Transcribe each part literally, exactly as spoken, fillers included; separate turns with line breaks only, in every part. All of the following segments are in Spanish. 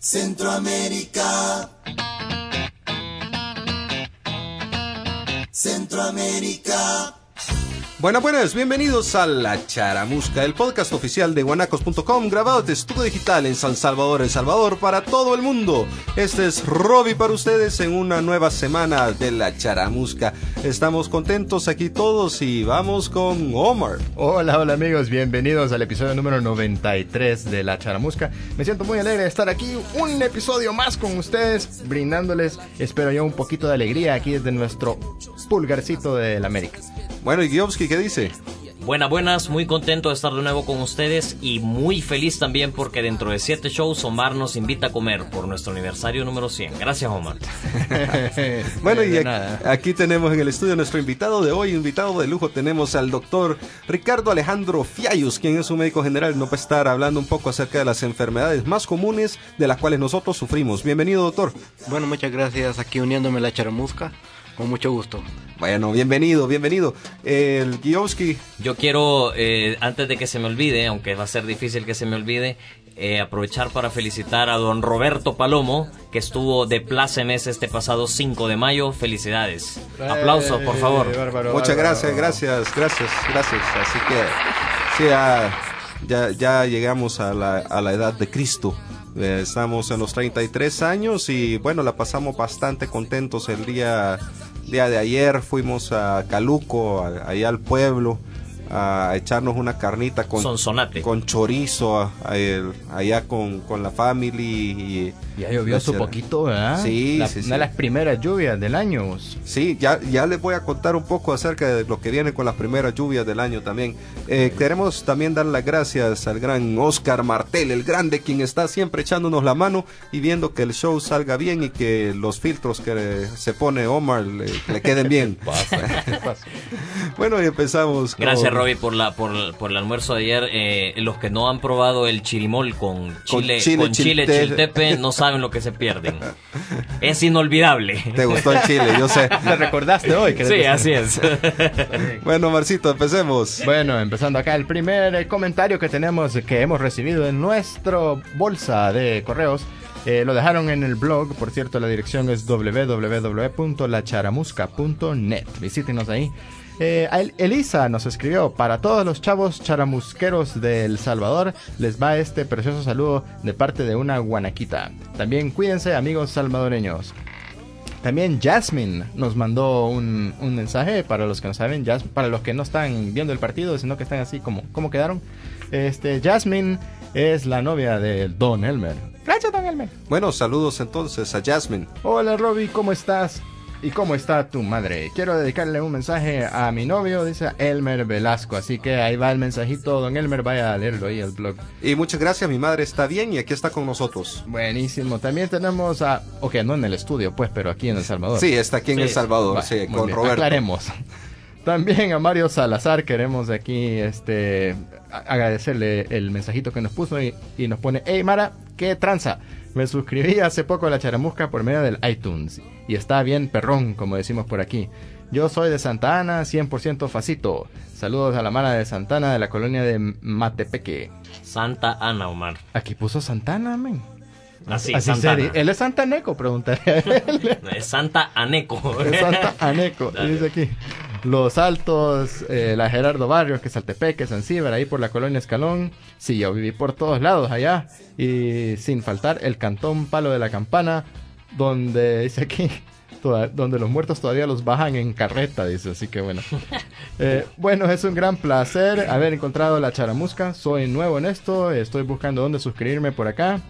Centroamérica. Centroamérica.
Buenas, buenas, bienvenidos a La Charamusca, el podcast oficial de guanacos punto com, grabado de estudio digital en San Salvador, El Salvador, para todo el mundo. Este es Robbie para ustedes en una nueva semana de La Charamusca. Estamos contentos aquí todos y vamos con Omar.
Hola, hola amigos, bienvenidos al episodio número noventa y tres de La Charamusca. Me siento muy alegre de estar aquí, un episodio más con ustedes, brindándoles, espero yo, un poquito de alegría aquí desde nuestro pulgarcito de la América.
Bueno, y Giovsky, ¿qué dice?
Buenas, buenas, muy contento de estar de nuevo con ustedes y muy feliz también porque dentro de siete shows Omar nos invita a comer por nuestro aniversario número cien. Gracias, Omar.
Bueno, y aquí, aquí tenemos en el estudio nuestro invitado de hoy, invitado de lujo. Tenemos al doctor Ricardo Alejandro Fiallos, quien es un médico general. Nos va a estar hablando un poco acerca de las enfermedades más comunes de las cuales nosotros sufrimos. Bienvenido, doctor.
Bueno, muchas gracias, aquí uniéndome a La Charamusca, con mucho gusto.
Bueno, bienvenido, bienvenido. Eh, el Giovsky.
Yo quiero, eh, antes de que se me olvide, aunque va a ser difícil que se me olvide, eh, aprovechar para felicitar a don Roberto Palomo, que estuvo de plácemes este pasado cinco de mayo. Felicidades. Aplausos, por favor.
Eh, bárbaro,
Muchas
bárbaro.
gracias, gracias, gracias, gracias. Así que sí, ya, ya, ya llegamos a la, a la edad de Cristo. Eh, estamos en los treinta y tres años y bueno, la pasamos bastante contentos el día... día de ayer. Fuimos a Caluco, a, allá al pueblo, a echarnos una carnita con,
Sonsonate.
con chorizo, a, a el, allá con, con la family. Y,
Ya llovió hace poquito, ¿verdad?
Sí,
la,
sí, sí.
Una de las primeras lluvias del año.
Sí, ya, ya les voy a contar un poco acerca de lo que viene con las primeras lluvias del año también. Eh, queremos también dar las gracias al gran Oscar Martel, el grande, quien está siempre echándonos la mano y viendo que el show salga bien y que los filtros que se pone Omar le, le queden bien. Bueno, y empezamos con...
Gracias, Robbie, por la por, por el almuerzo de ayer. Eh, los que no han probado el chirimol con chile,
Con chile
con chile
chiltepín.
chiltepe no saben lo que se pierden. Es inolvidable.
Te gustó el chile, yo sé.
¿Te recordaste hoy? que
Sí,
te-
así es.
Bueno, Marcito, empecemos.
Bueno, empezando acá el primer eh, comentario que tenemos, que hemos recibido en nuestro bolsa de correos. Eh, lo dejaron en el blog, por cierto, la dirección es doble u doble u doble u punto la charamusca punto net. Visítenos ahí. Eh, El- Elisa nos escribió: para todos los chavos charamusqueros de El Salvador, les va este precioso saludo de parte de una guanaquita. También cuídense, amigos salvadoreños. También Jasmine nos mandó un, un mensaje, para los que no saben, Jas- para los que no están viendo el partido, sino que están así como, ¿cómo quedaron? Este, Jasmine es la novia de Don Elmer. Gracias, Don Elmer.
Bueno, saludos entonces a Jasmine.
Hola, Robbie, ¿cómo estás? ¿Y cómo está tu madre? Quiero dedicarle un mensaje a mi novio, dice Elmer Velasco. Así que ahí va el mensajito, Don Elmer, vaya a leerlo ahí el blog.
Y muchas gracias, mi madre está bien y aquí está con nosotros.
Buenísimo. También tenemos a... Ok, no en el estudio, pues, pero aquí en El Salvador.
Sí, está aquí en
Sí.
El Salvador,
Va,
sí,
muy
con
bien,
Roberto.
aclaremos. También a Mario Salazar queremos aquí este a- agradecerle el mensajito que nos puso y, y nos pone: hey Mara, qué tranza, me suscribí hace poco a La Charamusca por medio del iTunes y está bien perrón, como decimos por aquí. Yo soy de Santa Ana, cien por ciento facito. Saludos a la Mara de Santa Ana de la colonia de Matepeque.
Santa Ana, Omar.
Aquí puso Santa Ana, men.
Así,
Así
Santa
sería.
Ana.
Él es santaneco, preguntaría él.
Es Santa Aneco.
Es Santa Aneco,
Dale.
dice aquí. Los Altos, eh, la Gerardo Barrios, que es Saltepeque, Zanzíbar, ahí por la colonia Escalón. Sí, yo viví por todos lados allá. Y sin faltar el cantón Palo de la Campana, donde dice aquí, toda- donde los muertos todavía los bajan en carreta, dice. Así que bueno. Eh, bueno, es un gran placer haber encontrado La Charamusca. Soy nuevo en esto, estoy buscando dónde suscribirme por acá.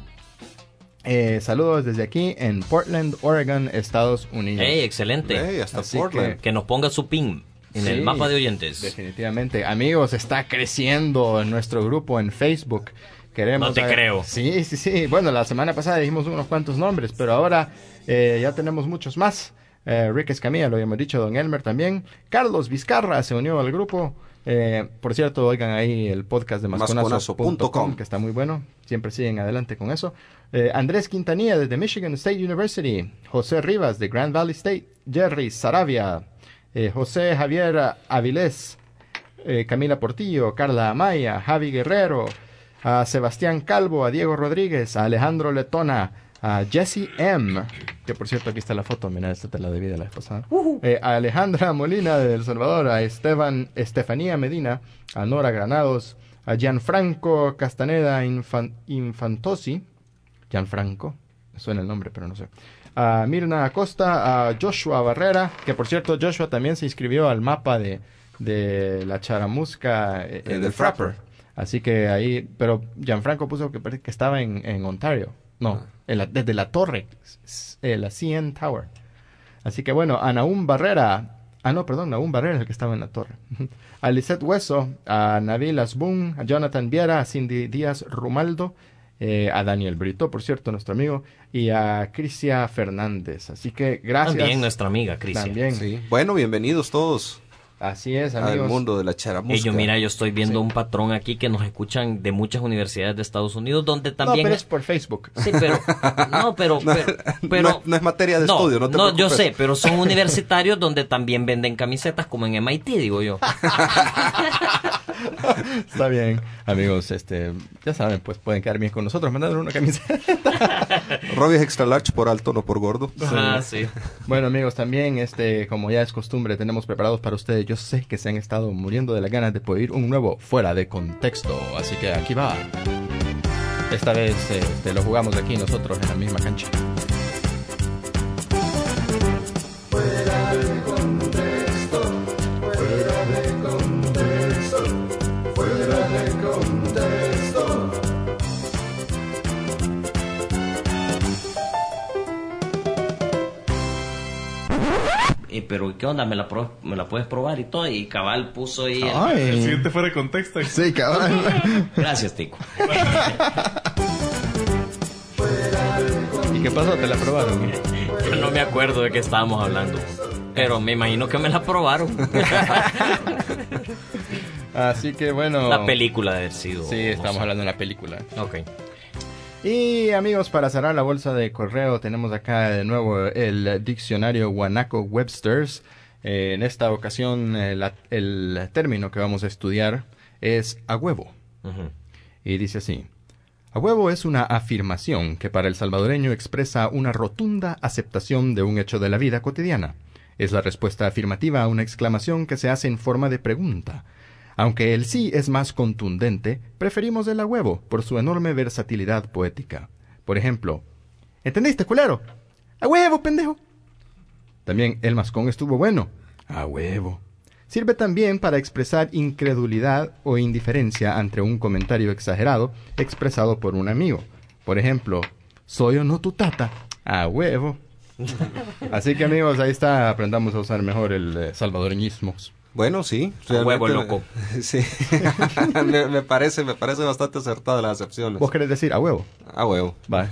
Eh, saludos desde aquí en Portland, Oregon, Estados Unidos.
Hey, excelente.
Hey, hasta
Así
Portland.
Que nos ponga su pin en
Sí,
el mapa de oyentes.
Definitivamente. Amigos, está creciendo nuestro grupo en Facebook. Queremos
No te
saber-
creo.
Sí, sí, sí. Bueno, la semana pasada dijimos unos cuantos nombres, pero ahora eh, ya tenemos muchos más. Eh, Rick Escamilla, lo habíamos dicho, Don Elmer también. Carlos Vizcarra se unió al grupo. Eh, por cierto, oigan ahí el podcast de masconazo punto com, que está muy bueno. Siempre siguen adelante con eso. Eh, Andrés Quintanilla desde Michigan State University. José Rivas de Grand Valley State. Jerry Saravia. Eh, José Javier Avilés. Eh, Camila Portillo. Carla Amaya. Javi Guerrero. A Sebastián Calvo. A Diego Rodríguez. A Alejandro Letona. a Jesse M, que por cierto aquí está la foto, mira, esta te la debí de la vez pasada, eh, a Alejandra Molina de El Salvador, a Esteban, Estefanía Medina, a Nora Granados, a Gianfranco Castaneda Infan, Infantosi, Gianfranco, me suena el nombre pero no sé, a Mirna Acosta, a Joshua Barrera, que por cierto Joshua también se inscribió al mapa de, de la charamusca eh,
El
del
del
Frapper.
Frapper.
Así que ahí, pero Gianfranco puso que, que estaba en, en Ontario. No, en la, desde la torre, eh, la C N Tower. Así que bueno, a Naum Barrera. Ah, no, perdón, Naum Barrera es el que estaba en la torre. A Lisette Hueso, a Nabil Asbun, a Jonathan Viera, a Cindy Díaz Rumaldo, eh, a Daniel Brito, por cierto, nuestro amigo, y a Crisia Fernández. Así que gracias.
También nuestra amiga, Crisia.
También.
Sí. Bueno, bienvenidos todos
Así es,
al
amigos.
mundo de la charamusca.
Y yo, mira, yo estoy viendo
Sí.
un patrón aquí que nos escuchan de muchas universidades de Estados Unidos, donde
No,
también...
pero es por Facebook.
Sí, pero... No, pero...
No,
pero, pero-
no es- no es materia de
no,
estudio, no te
yo
preocupes.
sé, pero son universitarios donde también venden camisetas, como en M I T, digo yo.
Está bien, amigos, este, ya saben, pues pueden quedar bien con nosotros, mandándonos una camiseta.
Robbie es extra large por alto, no por gordo.
Ah, sí.
Bueno, amigos, también, este, como ya es costumbre, tenemos preparados para ustedes. Yo sé que se han estado muriendo de las ganas de oír un nuevo Fuera de Contexto, así que aquí va. Esta vez este, lo jugamos aquí nosotros en la misma cancha.
Eh, pero, ¿qué onda? ¿Me la, pro- ¿Me la puedes probar y todo? Y Cabal puso ahí... el-
Ay.
El siguiente fuera de contexto.
Sí, cabrón.
Gracias, Tico.
¿Y qué pasó? ¿Te la probaron?
Yo no me acuerdo de qué estábamos hablando. Pero me imagino que me la probaron.
Así que bueno.
La película de haber sido.
Sí,
no
estamos
sé.
hablando de una película.
Ok.
Y amigos, para cerrar la bolsa de correo tenemos acá de nuevo el diccionario Guanaco Webster's. Eh, en esta ocasión eh, la- el término que vamos a estudiar es a huevo.
Ujú.
Y dice así: a huevo es una afirmación que para el salvadoreño expresa una rotunda aceptación de un hecho de la vida cotidiana. Es la respuesta afirmativa a una exclamación que se hace en forma de pregunta. Aunque el sí es más contundente, preferimos el a huevo por su enorme versatilidad poética. Por ejemplo, ¿entendiste, culero? ¡A huevo, pendejo! También el mascón estuvo bueno. ¡A huevo! Sirve también para expresar incredulidad o indiferencia ante un comentario exagerado expresado por un amigo. Por ejemplo, ¿soy o no tu tata? ¡A huevo! Así que amigos, ahí está, aprendamos a usar mejor el eh, salvadoreñismo.
Bueno, sí.
A huevo,
realmente-
loco.
Sí. me, me parece, me parece bastante acertada las acepciones.
¿Vos querés decir a huevo?
Ah, huevo.
Vale.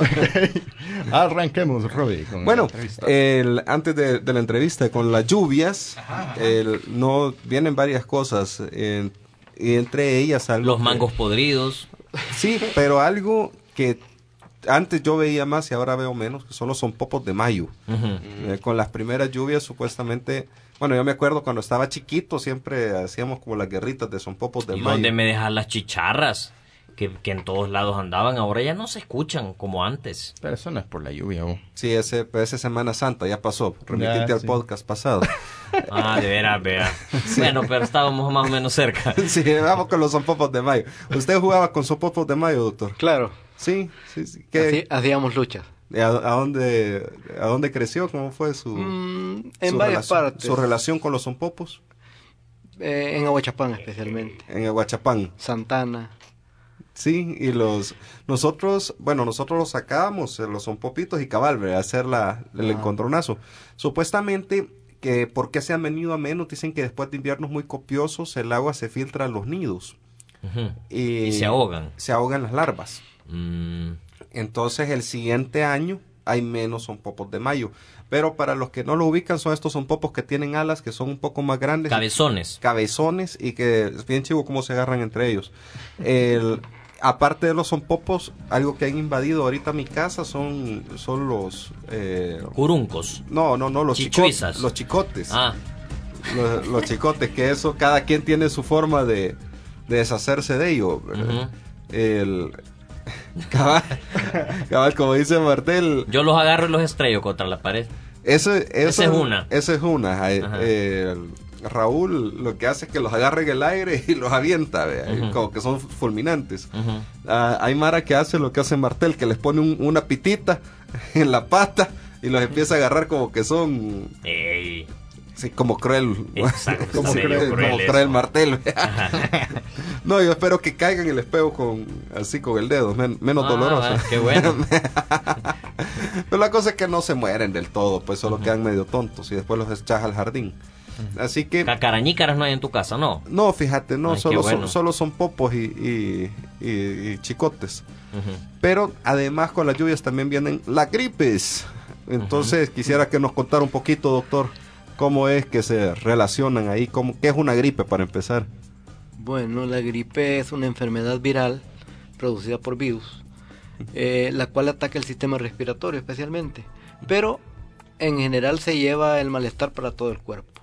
Arranquemos, Robbie, con
Bueno,
la entrevista.
el, antes de, de la entrevista con las lluvias, el, no vienen varias cosas, eh, y entre ellas algo
Los
que-
mangos podridos.
sí, pero algo que antes yo veía más y ahora veo menos, que son los sonpopos de mayo.
Ujú.
Eh, con las primeras lluvias supuestamente, bueno, yo me acuerdo cuando estaba chiquito siempre hacíamos como las guerritas de sonpopos de
¿Y
mayo.
dónde me dejan las chicharras? Que, que en todos lados andaban. Ahora ya no se escuchan como antes.
Pero eso no es por la lluvia, ¿o?
Sí, ese, esa Semana Santa ya pasó. Remitite
Ya,
al
sí.
podcast pasado.
Ah, de veras, vea. Bueno, pero estábamos más o menos cerca.
Sí, vamos con los sonpopos de mayo. ¿Usted jugaba con sonpopos de mayo, doctor?
Claro,
Sí, sí, sí. ¿Qué-
así- hacíamos luchas.
¿A, a dónde, ¿A dónde creció? ¿Cómo fue su,
Mm, en
su
varias
relación,
partes.
su relación con los sonpopos?
Eh, en Aguachapán especialmente.
En Aguachapán.
Santana.
Sí, y los nosotros, bueno, nosotros los sacábamos, eh, los sonpopitos y cabal, ¿verdad? A hacer la, el
Ah.
encontronazo. Supuestamente que porque se han venido a menos, dicen que después de inviernos muy copiosos el agua se filtra a los nidos.
Ujú.
Y,
Y se ahogan.
Se ahogan las larvas.
Mm,
Entonces el siguiente año hay menos sonpopos de mayo. Pero para los que no lo ubican, son estos sonpopos que tienen alas, que son un poco más grandes.
cabezones.
Cabezones, y que es bien chivo cómo se agarran entre ellos. El, aparte de los sonpopos, algo que han invadido ahorita mi casa son, son los... eh,
Juruncos.
no, no, no, los
Chichuizas.
chicotes. Los chicotes.
Ah,
Los, los chicotes, que eso, cada quien tiene su forma de, de deshacerse de ellos. ¿verdad?
Ujú.
El, cabal, cabal, como dice Martel.
Yo los agarro y los estrello contra la pared.
Eso, eso,
esa es una.
Esa es una. Eh, eh, Raúl lo que hace es que los agarra en el aire y los avienta, uh-huh. como que son fulminantes. Uh-huh. Uh, hay mara que hace lo que hace Martel, que les pone un, una pitita en la pata y los empieza a agarrar como que son...
Ey.
Sí, como cruel.
Exacto,
como
sí,
cruel,
cruel,
como cruel Martel. No, yo espero que caigan y les pego con, así con el dedo, men, menos ah, doloroso.
Va, qué bueno.
Pero la cosa es que no se mueren del todo, pues solo uh-huh. quedan medio tontos y después los echas al jardín. Uh-huh. Así que...
Cacarañícaras no hay en tu casa, ¿no?
No, fíjate, no, Ay, solo,
bueno.
son, solo son popos y, y, y, y chicotes. Uh-huh. Pero además con las lluvias también vienen las gripes. Entonces uh-huh. quisiera que nos contara un poquito, doctor, cómo es que se relacionan ahí, cómo, qué es una gripe para empezar.
Bueno, la gripe es una enfermedad viral producida por virus, eh, la cual ataca el sistema respiratorio especialmente, pero en general se lleva el malestar para todo el cuerpo.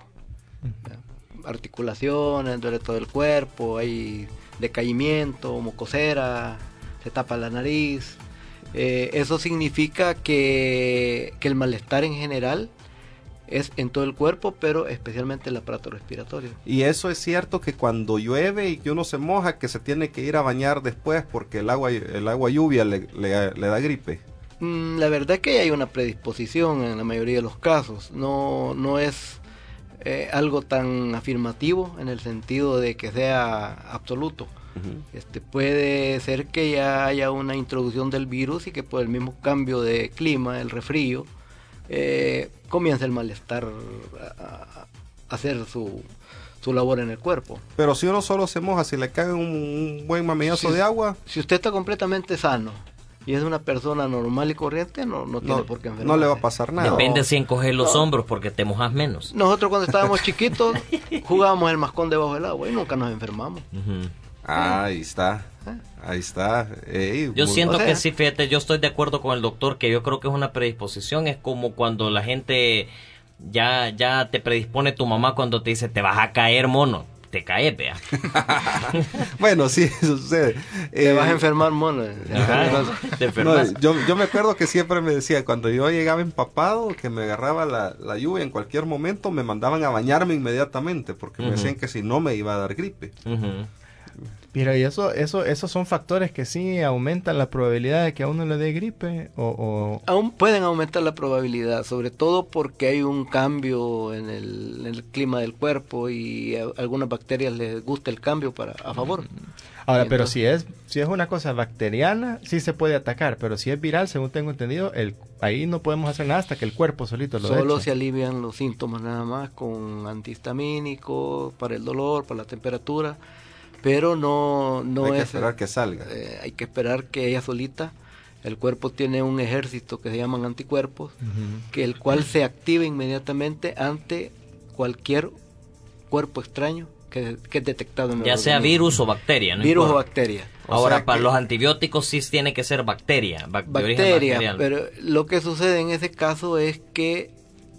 Articulaciones, duele todo el cuerpo, hay decaimiento, mocosera, se tapa la nariz. Eh, eso significa que, que el malestar en general es en todo el cuerpo, pero especialmente el aparato respiratorio.
Y eso es cierto que cuando llueve y que uno se moja, que se tiene que ir a bañar después porque el agua el agua lluvia le, le, le da gripe.
Mm, la verdad es que hay una predisposición en la mayoría de los casos. No, no es eh, algo tan afirmativo en el sentido de que sea absoluto. Uh-huh. Este, puede ser que ya haya una introducción del virus y que por el mismo cambio de clima, el resfrío, Eh, comienza el malestar a, a hacer su, su labor en el cuerpo.
Pero si uno solo se moja, si le cae un, un buen mamillazo
si,
de agua...
Si usted está completamente sano y es una persona normal y corriente, no, no tiene
no,
por qué enfermarse.
No le va a pasar nada.
Depende
no,
si encoges los
no.
hombros porque te mojas menos.
Nosotros cuando estábamos chiquitos jugábamos el mascón debajo del agua y nunca nos enfermamos.
Uh-huh.
Ah, ahí está. Ahí está. Ey,
yo
muy...
siento
o sea,
que sí, fíjate, yo estoy de acuerdo con el doctor, que yo creo que es una predisposición, es como cuando la gente ya, ya te predispone tu mamá cuando te dice, te vas a caer, mono, te caes, vea.
Bueno, sí, eso sucede.
Te eh, vas a enfermar, mono.
Ajá, te enfermas.
No, yo, yo me acuerdo que siempre me decía, cuando yo llegaba empapado, que me agarraba la, la lluvia en cualquier momento, me mandaban a bañarme inmediatamente, porque uh-huh. me decían que si no me iba a dar gripe.
Uh-huh.
Mira, y eso, eso, esos son factores que sí aumentan la probabilidad de que a uno le dé gripe o, o...
Aún pueden aumentar la probabilidad, sobre todo porque hay un cambio en el, en el clima del cuerpo y a algunas bacterias les gusta el cambio para a favor.
Ahora, entonces, pero si es si es una cosa bacteriana, sí se puede atacar, pero si es viral, según tengo entendido, el ahí no podemos hacer nada hasta que el cuerpo solito lo
Solo
eche.
se alivian los síntomas nada más con antihistamínicos para el dolor, para la temperatura. Pero no, no
hay
es...
Hay que esperar que salga.
Eh, hay que esperar que ella solita, el cuerpo tiene un ejército que se llaman anticuerpos, uh-huh. que el cual se activa inmediatamente ante cualquier cuerpo extraño que, que es detectado en el
ya
organismo.
sea virus o bacteria, ¿no?
Virus o bacteria.
Ahora,
o sea
para
que,
los antibióticos sí tiene que ser bacteria. Bac-
bacteria, pero lo que sucede en ese caso es que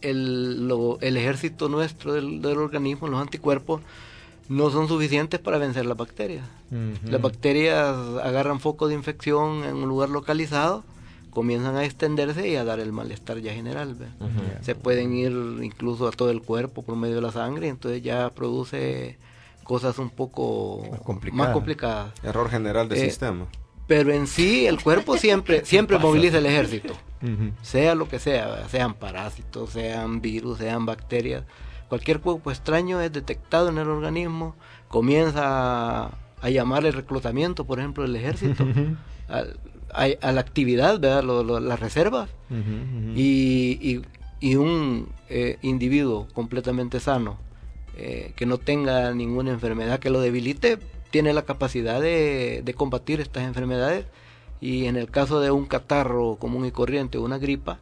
el, lo, el ejército nuestro del, del organismo, los anticuerpos, no son suficientes para vencer las bacterias. Uh-huh. Las bacterias agarran foco de infección en un lugar localizado, comienzan a extenderse y a dar el malestar ya general. Uh-huh. Se pueden ir incluso a todo el cuerpo por medio de la sangre, entonces ya produce cosas un poco
más complicadas.
Más complicadas.
Error general del eh, sistema.
Pero en sí el cuerpo siempre siempre moviliza el ejército, uh-huh. sea lo que sea, sean parásitos, sean virus, sean bacterias. Cualquier cuerpo extraño es detectado en el organismo, comienza a, a llamar el reclutamiento, por ejemplo, del ejército, a, a, a la actividad, ¿verdad? Lo, lo, las reservas, uh-huh, uh-huh. Y, y, y un eh, individuo completamente sano, eh, que no tenga ninguna enfermedad que lo debilite, tiene la capacidad de, de combatir estas enfermedades, y en el caso de un catarro común y corriente, una gripa,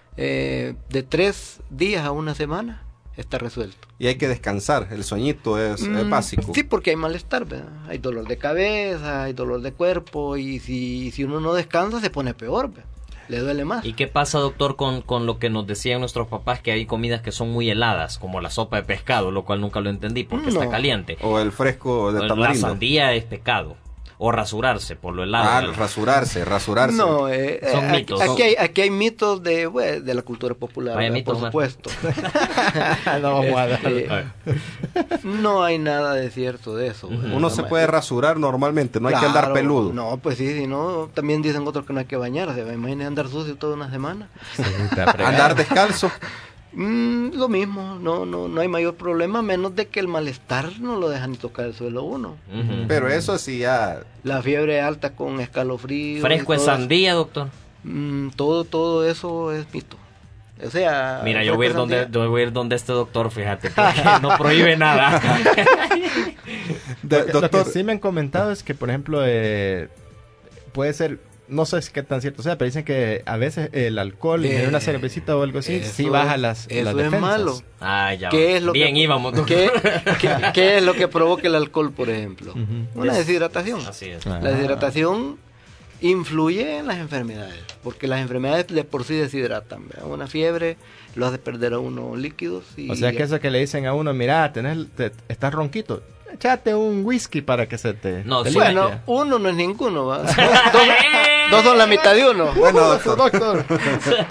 eh, de tres días a una semana, está resuelto.
Y hay que descansar, el sueñito es, mm, es básico.
Sí, porque hay malestar, ¿verdad? Hay dolor de cabeza, hay dolor de cuerpo, y si, si uno no descansa se pone peor, ¿verdad? Le duele más.
¿Y qué pasa, doctor, con, con lo que nos decían nuestros papás, que hay comidas que son muy heladas, como la sopa de pescado, lo cual nunca lo entendí porque no. está caliente?
O el fresco de tamarindo.
La sandía es pecado. o rasurarse por lo helado.
Ah,
del-
rasurarse, rasurarse.
No, eh, eh,
Son
aquí,
mitos.
aquí hay, aquí hay mitos de, bueno, de la cultura popular,
Vaya
¿verdad?
mitos,
por
man.
supuesto.
No vamos a
Este,
dar.
no hay nada de cierto de eso. ¿verdad?
Uno se
Nada
puede
más-
rasurar normalmente, no hay que andar
Claro,
peludo.
No, pues sí, si no, también dicen otros que no hay que bañarse. Imagínate andar sucio toda una semana.
Andar descalzo.
Mm, lo mismo, no, no, no hay mayor problema, a menos de que el malestar no lo deja ni tocar el suelo uno.
Ujú.
Pero eso sí ya...
La fiebre alta con escalofrío.
Fresco es sandía, doctor.
todo, todo eso es mito. O sea,
Mira, yo voy a ir
fresco
donde,
sandía.
yo voy a ir donde este doctor, fíjate, porque no prohíbe nada.
De-
Lo que,
doctor,
lo que sí me han comentado es que, por ejemplo, eh, puede ser, no sé si qué tan cierto sea, pero dicen que a veces el alcohol y
Eh,
una cervecita o algo así,
eso
sí baja
es-
las,
eso
las
es
defensas.
malo.
Ah, ya.
¿Qué
va.
es lo
Bien
que,
íbamos, doctor.
¿qué, qué, qué es lo que provoca el alcohol, por ejemplo?
Ujú.
Una
Es-
deshidratación.
Así es.
Ah.
La deshidratación influye en las enfermedades, porque las enfermedades de por sí deshidratan. ¿verdad? Una fiebre lo hace perder a uno líquidos. Y
O sea que eso que le dicen a uno, mira, tenés, te- estás ronquito, échate un whisky para que se te...
No,
te
sí,
limpie.
Bueno, uno no es ninguno, ¿va? dos, dos son la mitad de uno.
bueno,
Uh,
doctor,
doctor.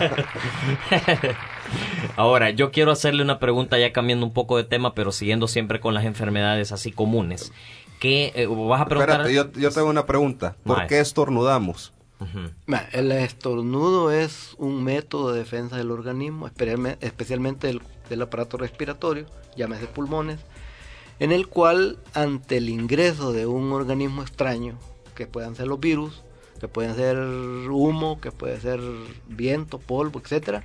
Ahora, yo quiero hacerle una pregunta ya cambiando un poco de tema, pero siguiendo siempre con las enfermedades así comunes. ¿Qué eh, vas a preguntar?
espérate, yo, yo tengo una pregunta. ¿Por
Mae.
qué estornudamos?
Ujú.
Bah, El estornudo es un método de defensa del organismo, especialme- especialmente del, del aparato respiratorio, llámese pulmones, en el cual ante el ingreso de un organismo extraño, que puedan ser los virus, que pueden ser humo, que puede ser viento, polvo, etcétera,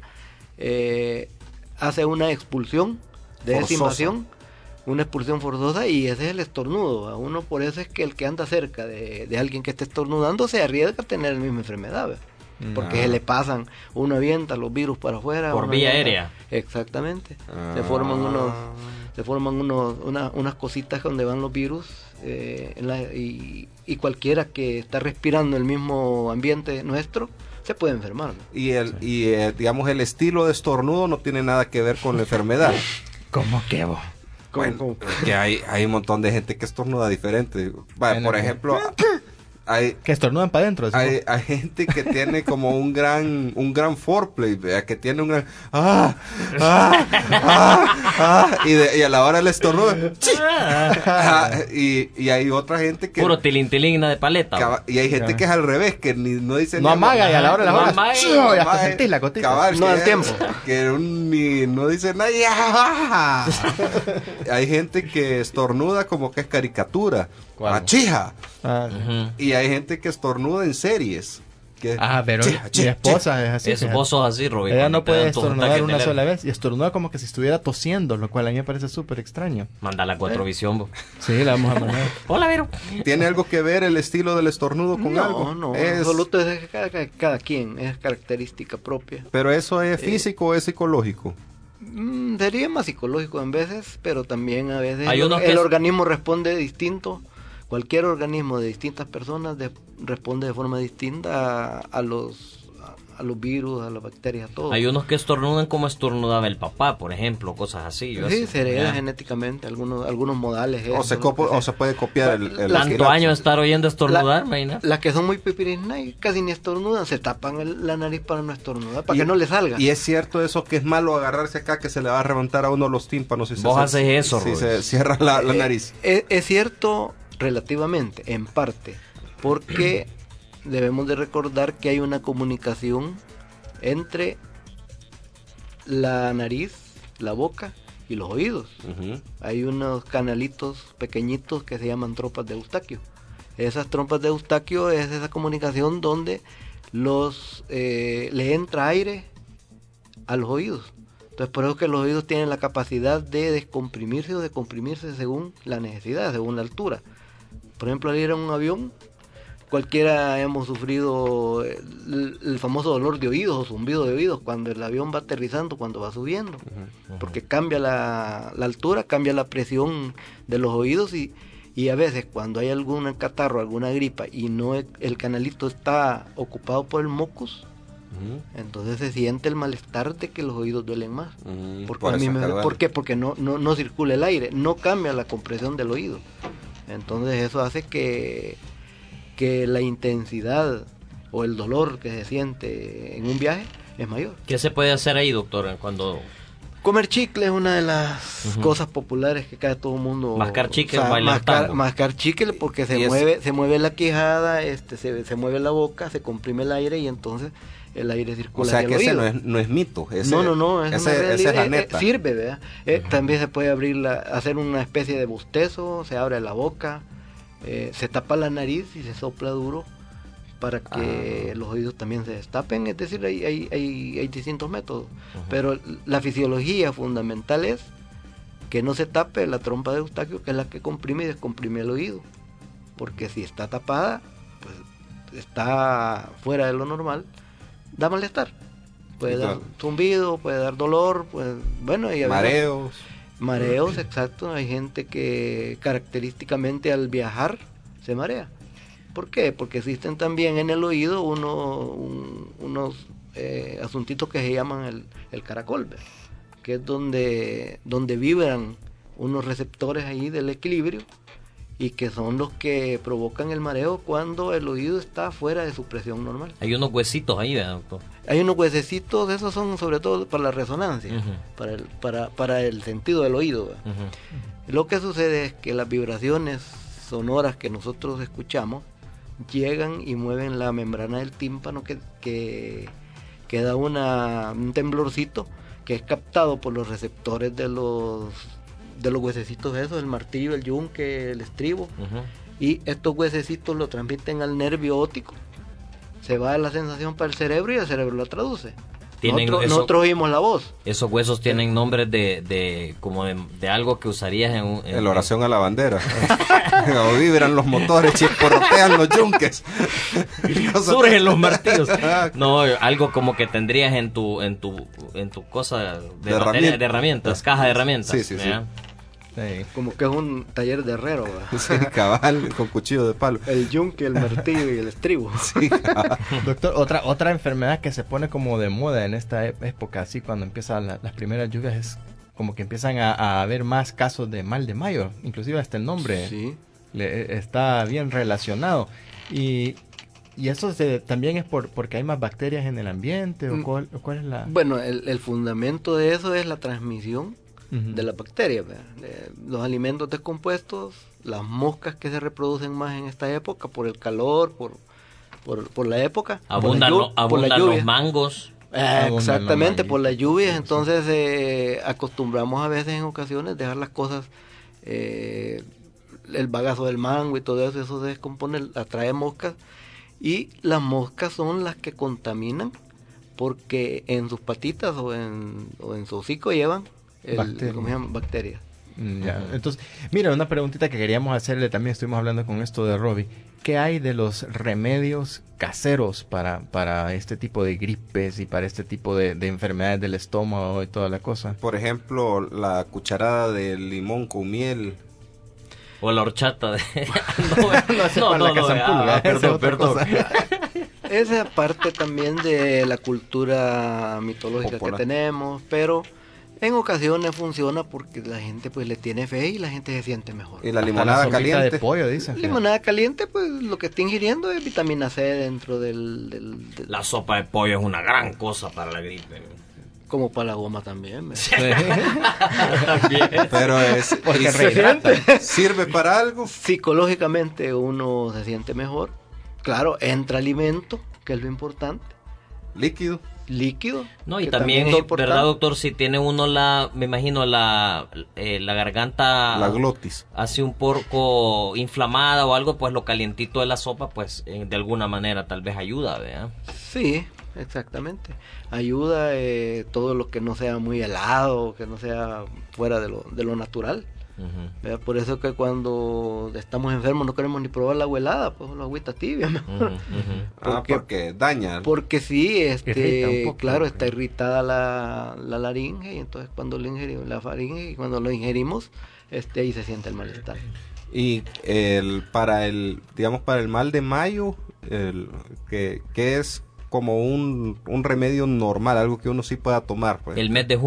eh, hace una expulsión de esa
Forzosa.
invasión, una expulsión forzosa, y ese es el estornudo. A uno por eso es que el que anda cerca de, de alguien que esté estornudando se arriesga a tener la misma enfermedad, ¿ve? Porque
Ah.
se le pasan, uno avienta los virus para afuera.
Por
uno
vía
avienta-
aérea.
Exactamente.
Ah.
Se forman unos, se forman unos, una- unas cositas donde van los virus, eh, en la- y, y cualquiera que está respirando el mismo ambiente nuestro se puede enfermar, ¿no?
Y, el, y eh, digamos, el estilo de estornudo no tiene nada que ver con la enfermedad.
¿Cómo que vos?
Bueno, que hay, hay un montón de gente que estornuda diferente. Va,
Bueno,
por
que-
ejemplo, hay,
Que estornudan para adentro. decimos.
hay, hay gente que tiene como un gran un gran foreplay, vea, que tiene un gran ah, ah, ah, ah, y, de- y a la hora del estornudo ¡chi! Ah, y, y hay otra gente que
Puro tilintilina de paleta.
caba- y hay gente
Ya.
que es al revés, que ni no dice
No
ni
amaga y a la hora de
No
las
amaga.
horas. ¡chiu! Y hasta
Cabal,
sentís la cotita.
cabal,
No
que
al
es-
tiempo.
que un- ni, no dice nada. ¡Ya! Hay gente que estornuda como que es caricatura.
¿Cuál?
¡Achija!
Ah,
Ujú.
Y hay gente que estornuda en series. Que,
Ah, pero
chija,
mi
chija,
esposa es así.
Eso,
fíjate.
vos sos así, Robin.
Ella
cuando
no
te dan
puede
tus
estornudar
ataques de
una
alergia.
sola vez y estornuda como que si estuviera tosiendo, lo cual a mí me parece súper extraño.
Manda la cuatro visión, vos.
Sí, la vamos a mandar.
Hola, Vero.
¿Tiene algo que ver el estilo del estornudo con
no,
algo?
no,
Es-
absoluto es de cada, cada- cada quien, es característica propia.
Pero eso es físico o es psicológico.
Mm, sería más psicológico en veces, pero también a veces
Hay
el,
unos que
el
es-
organismo responde distinto. Cualquier organismo de distintas personas de- responde de forma distinta a, a los a, a los virus, a las bacterias, a todo.
Hay unos que estornudan como estornudaba el papá, por ejemplo, cosas así. Yo
Sí,
así,
se hereda
ya.
genéticamente algunos algunos modales.
O
eso,
se,
lo
copo-
que sea.
o se puede copiar el, el
Las-
Tanto año estar oyendo estornudar,
La-
imagina.
Las que son muy pipirisnas y casi ni estornudan, se tapan el- la nariz para no estornudar, para
Y-
que no le salga.
Y es cierto eso que es malo agarrarse acá que se le va a reventar a uno los tímpanos. Si
Vos
se,
haces eso,
Si
Ruiz.
se cierra la, la
Eh,
nariz.
Es, es cierto relativamente, en parte, porque debemos de recordar que hay una comunicación entre la nariz, la boca y los oídos.
Ujú.
Hay unos canalitos pequeñitos que se llaman trompas de Eustaquio. Esas trompas de Eustaquio es esa comunicación donde los eh, le entra aire a los oídos. Entonces por eso que los oídos tienen la capacidad de descomprimirse o de comprimirse según la necesidad, según la altura. Por ejemplo, al ir a un avión, cualquiera hemos sufrido el, el famoso dolor de oídos o zumbido de oídos cuando el avión va aterrizando, cuando va subiendo. Porque cambia la, la altura, cambia la presión de los oídos y, y a veces cuando hay algún catarro, alguna gripa y no el, el canalito está ocupado por el mucus,
Ujú.
entonces se siente el malestar de que los oídos duelen más.
Ujú.
Porque
Por
a mí
eso
me-
que duele.
¿Por qué? Porque no, no, no circula el aire, no cambia la compresión del oído. Entonces eso hace que, que la intensidad o el dolor que se siente en un viaje es mayor.
¿Qué se puede hacer ahí, doctor, cuando...
Comer chicle es una de las uh-huh. cosas populares que cae todo el mundo.
Mascar chicle,
o sea,
bailar
mascar,
tango.
mascar chicle porque se
Y
mueve,
es...
se mueve la quijada, este, se, se mueve la boca, se comprime el aire y entonces el aire circula.
O sea
hacia
que
el
ese
oído.
no es, no es mito. Ese,
no, no, no, es
ese,
una realidad,
esa es la
eh,
neta.
eh, sirve, ¿verdad? Eh, uh-huh. También se puede abrir la, hacer una especie de bostezo, se abre la boca, eh, se tapa la nariz y se sopla duro para que ah. los oídos también se destapen, es decir, hay, hay, hay, hay distintos métodos, uh-huh. pero la fisiología fundamental es que no se tape la trompa de Eustaquio, que es la que comprime y descomprime el oído, porque si está tapada, pues está fuera de lo normal, da malestar, puede dar zumbido, puede dar dolor, pues bueno, y
mareos,
mareos, exacto, hay gente que característicamente al viajar se marea. ¿Por qué? Porque existen también en el oído uno, un, unos eh, asuntitos que se llaman el, el caracol, ¿ves? Que es donde, donde vibran unos receptores ahí del equilibrio y que son los que provocan el mareo cuando el oído está fuera de su presión normal.
Hay unos huesitos ahí, ¿verdad, doctor?
Hay unos huesecitos, esos son sobre todo para la resonancia, uh-huh. para, el, para, para el sentido del oído. Uh-huh. Lo que sucede es que las vibraciones sonoras que nosotros escuchamos llegan y mueven la membrana del tímpano que, que, que da una, un temblorcito que es captado por los receptores de los de los huesecitos esos, el martillo, el yunque, el estribo, uh-huh. y estos huesecitos lo transmiten al nervio óptico, se va la sensación para el cerebro y el cerebro la traduce. Nosotros, eso, nosotros oímos la voz.
Esos huesos tienen nombres de, de como de, de algo que usarías en, un, en
la oración a la bandera. O vibran los motores, chisporrotean los yunques.
Surgen los martillos. No, algo como que tendrías en tu en tu en tu cosa de, de,
de,
materia,
herramientas.
de herramientas, caja de herramientas.
Sí, sí, sí.
Sí. Como que es un taller de herrero,
sí, cabal, con cuchillo de palo.
El yunque, el martillo y el estribo.
Sí,
doctor, otra otra enfermedad que se pone como de moda en esta época, así cuando empiezan la, las primeras lluvias, es como que empiezan a, a haber más casos de mal de Mayo, inclusive hasta el nombre
sí.
le, está bien relacionado. Y, y eso se, también es por porque hay más bacterias en el ambiente, o cuál, o cuál es la...
Bueno, el, el fundamento de eso es la transmisión de las bacterias, de los alimentos descompuestos, las moscas que se reproducen más en esta época por el calor, por por, por la época,
abundan,
por
lo, abundan los mangos,
eh, exactamente, por las lluvias, entonces eh, acostumbramos a veces en ocasiones dejar las cosas, eh, el bagazo del mango y todo eso, eso se descompone, atrae moscas, y las moscas son las que contaminan porque en sus patitas o en, o en su hocico llevan El,
Bacteria.
¿cómo se llama? Bacterias.
Ya. Entonces, mira, una preguntita que queríamos hacerle, también estuvimos hablando con esto de Robbie. ¿Qué hay de los remedios caseros para, para este tipo de gripes y para este tipo de, de enfermedades del estómago y toda la cosa?
Por ejemplo, la cucharada de limón con miel.
O la horchata de...
no, no, no, no, no,
perdón, perdón.
Esa parte también de la cultura mitológica Popular. que tenemos, pero... en ocasiones funciona porque la gente pues le tiene fe y la gente se siente mejor.
Y la limonada
la
caliente.
De pollo, dicen.
Limonada caliente, pues lo que está ingiriendo es vitamina C dentro del, del, del...
La sopa de pollo es una gran cosa para la gripe.
Como para la goma también.
Sí. También.
Pero es...
porque
sirve, ¿sirve para algo?
Psicológicamente uno se siente mejor. Claro, entra alimento, que es lo importante.
Líquido.
líquido.
No, y también, también ¿verdad, doctor? Si tiene uno la, me imagino, la, eh, la garganta...
La glotis.
Así un poco inflamada o algo, pues lo calientito de la sopa, pues eh, de alguna manera tal vez ayuda, ¿verdad?
Sí, exactamente. Ayuda eh, todo lo que no sea muy helado, que no sea fuera de lo, de lo natural. Uh-huh. Por eso que cuando estamos enfermos no queremos ni probar la agua helada, pues la agüita tibia mejor.
Uh-huh. Porque, ah, porque daña.
Porque sí, este,
poco,
claro, está irritada la, la laringe, y entonces cuando lo ingerimos, la faringe, y cuando lo ingerimos, este, ahí se siente el malestar.
Y el para el, digamos, para el mal de Mayo, el, que, que es como un, un remedio normal, algo que uno sí pueda tomar, pues.
El mes de junio.